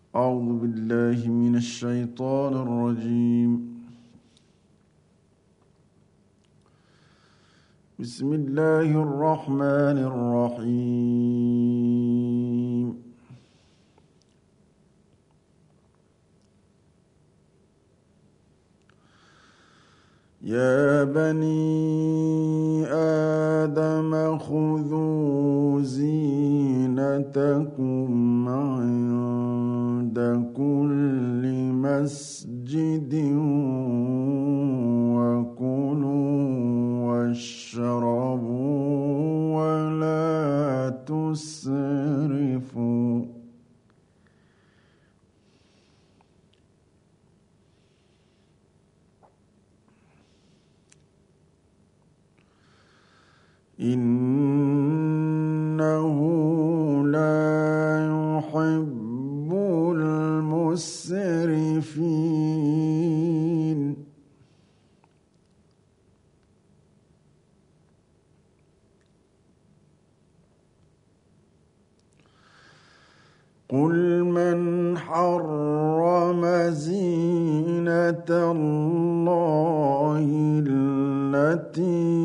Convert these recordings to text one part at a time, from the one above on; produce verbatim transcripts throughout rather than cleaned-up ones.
أعوذ بالله من الشيطان الرجيم. بسم الله الرحمن الرحيم. يا بني آدم خذوا زينتكم عند كل مسجد وكلوا واشربوا ولا تسرفوا إنه لا يحب المسرفين. قل من حرم زينة الله التي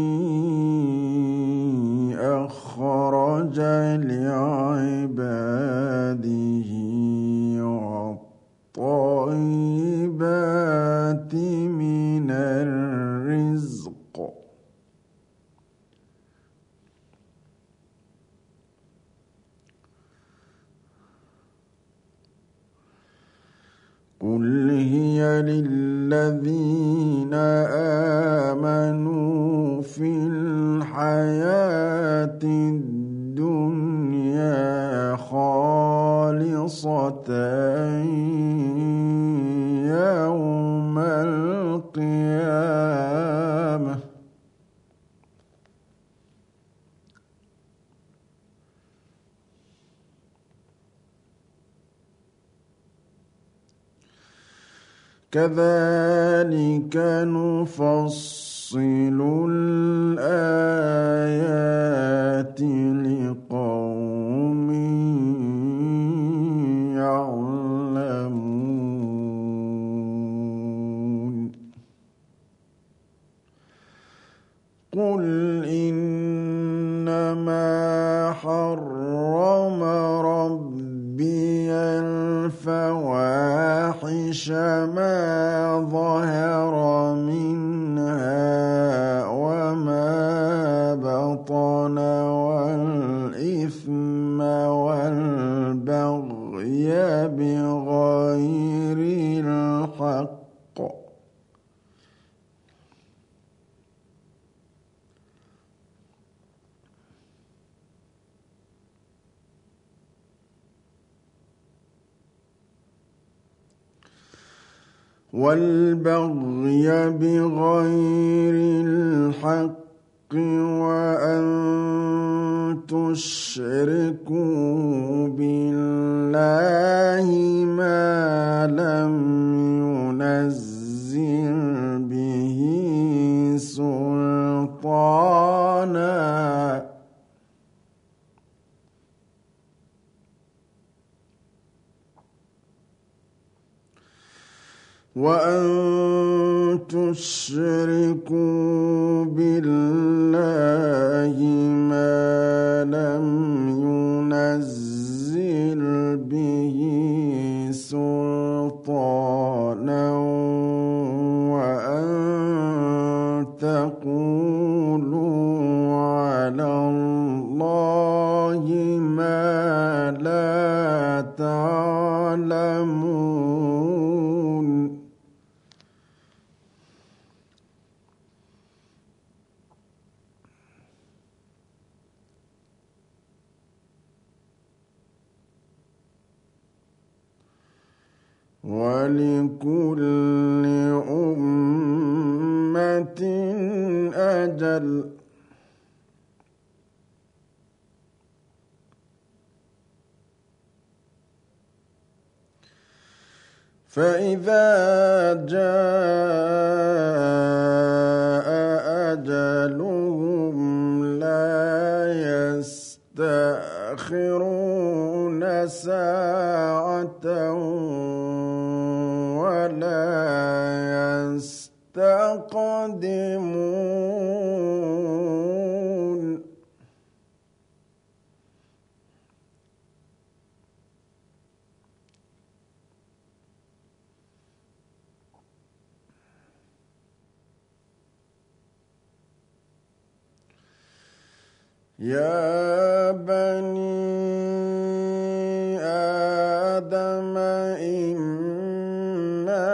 أخرج لعباده والطيبات من الرزق قل هي للذين آمنوا في الحياة الدنيا خالصة يوم القيامة كذلك نفصل الآيات لقوم يعلمون. قل إنما حرم ربي الفواحش ما ظهر منها وما بطن والإثم والبغي بغير الحق والبغي بغير الحق وأن تشركوا بالله ما لم ينزل به سلطانا وأن تشركوا بالله ما لم ينزل به سلطانا وأن تقولوا على الله ما لا تعلمون. ولكل أمة أجل فإذا جاء أجلهم لا يستأخرون ساعة يا بني آدم إما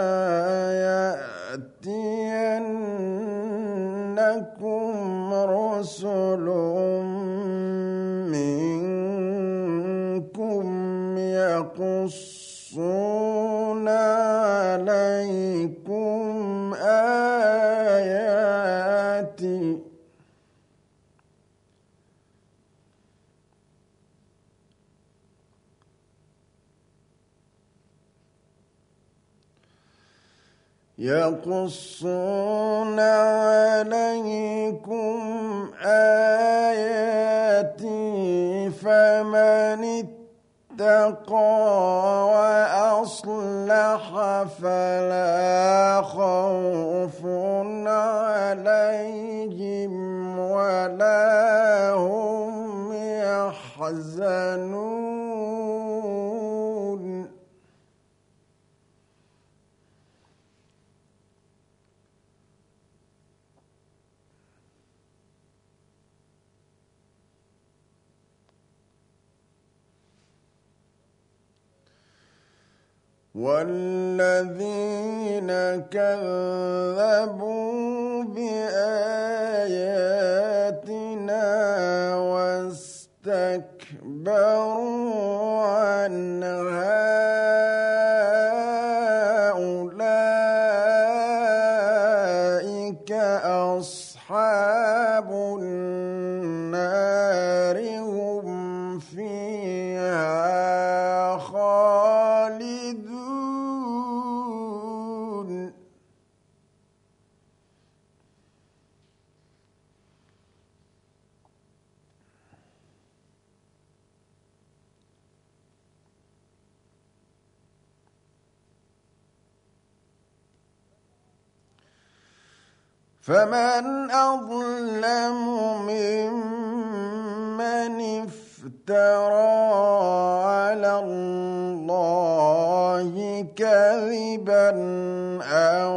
يأتينكم رسل منكم يقصون عليكم آياتي يقصون عليكم آياتي فمن اتقى وأصلح فلا خوف عليهم ولا هم يحزنون. والذين كذبوا بآياتنا واستكبروا عنها أولئك أصحاب النار هم فيها خالدون. فمن أظلم ممن افترى على الله كذبا أو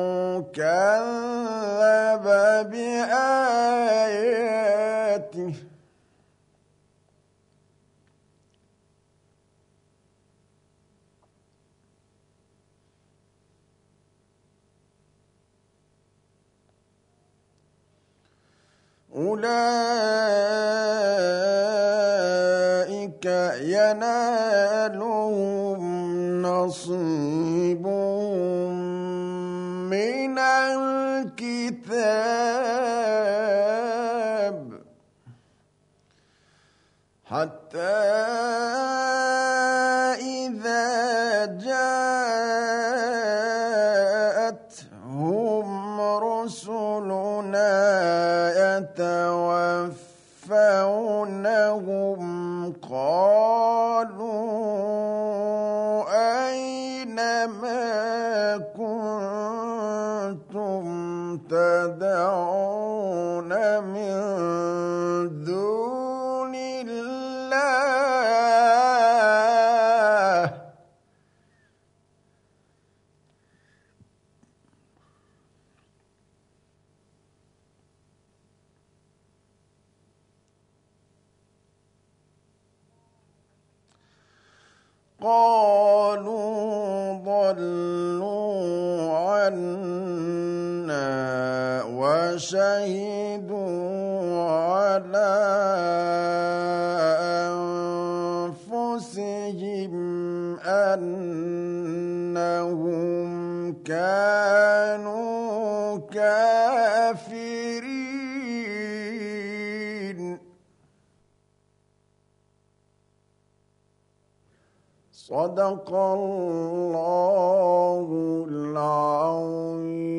كذب بآياته أولئك ينالهم نصيبهم من الكتاب حتى إذا جاءتهم رسلنا يتوفونهم قالوا أين ما كنتم تدعون من دون الله قالوا ضلوا عنا وشهدوا على أنفسهم أنهم كانوا كافرين. صدق الله العظيم.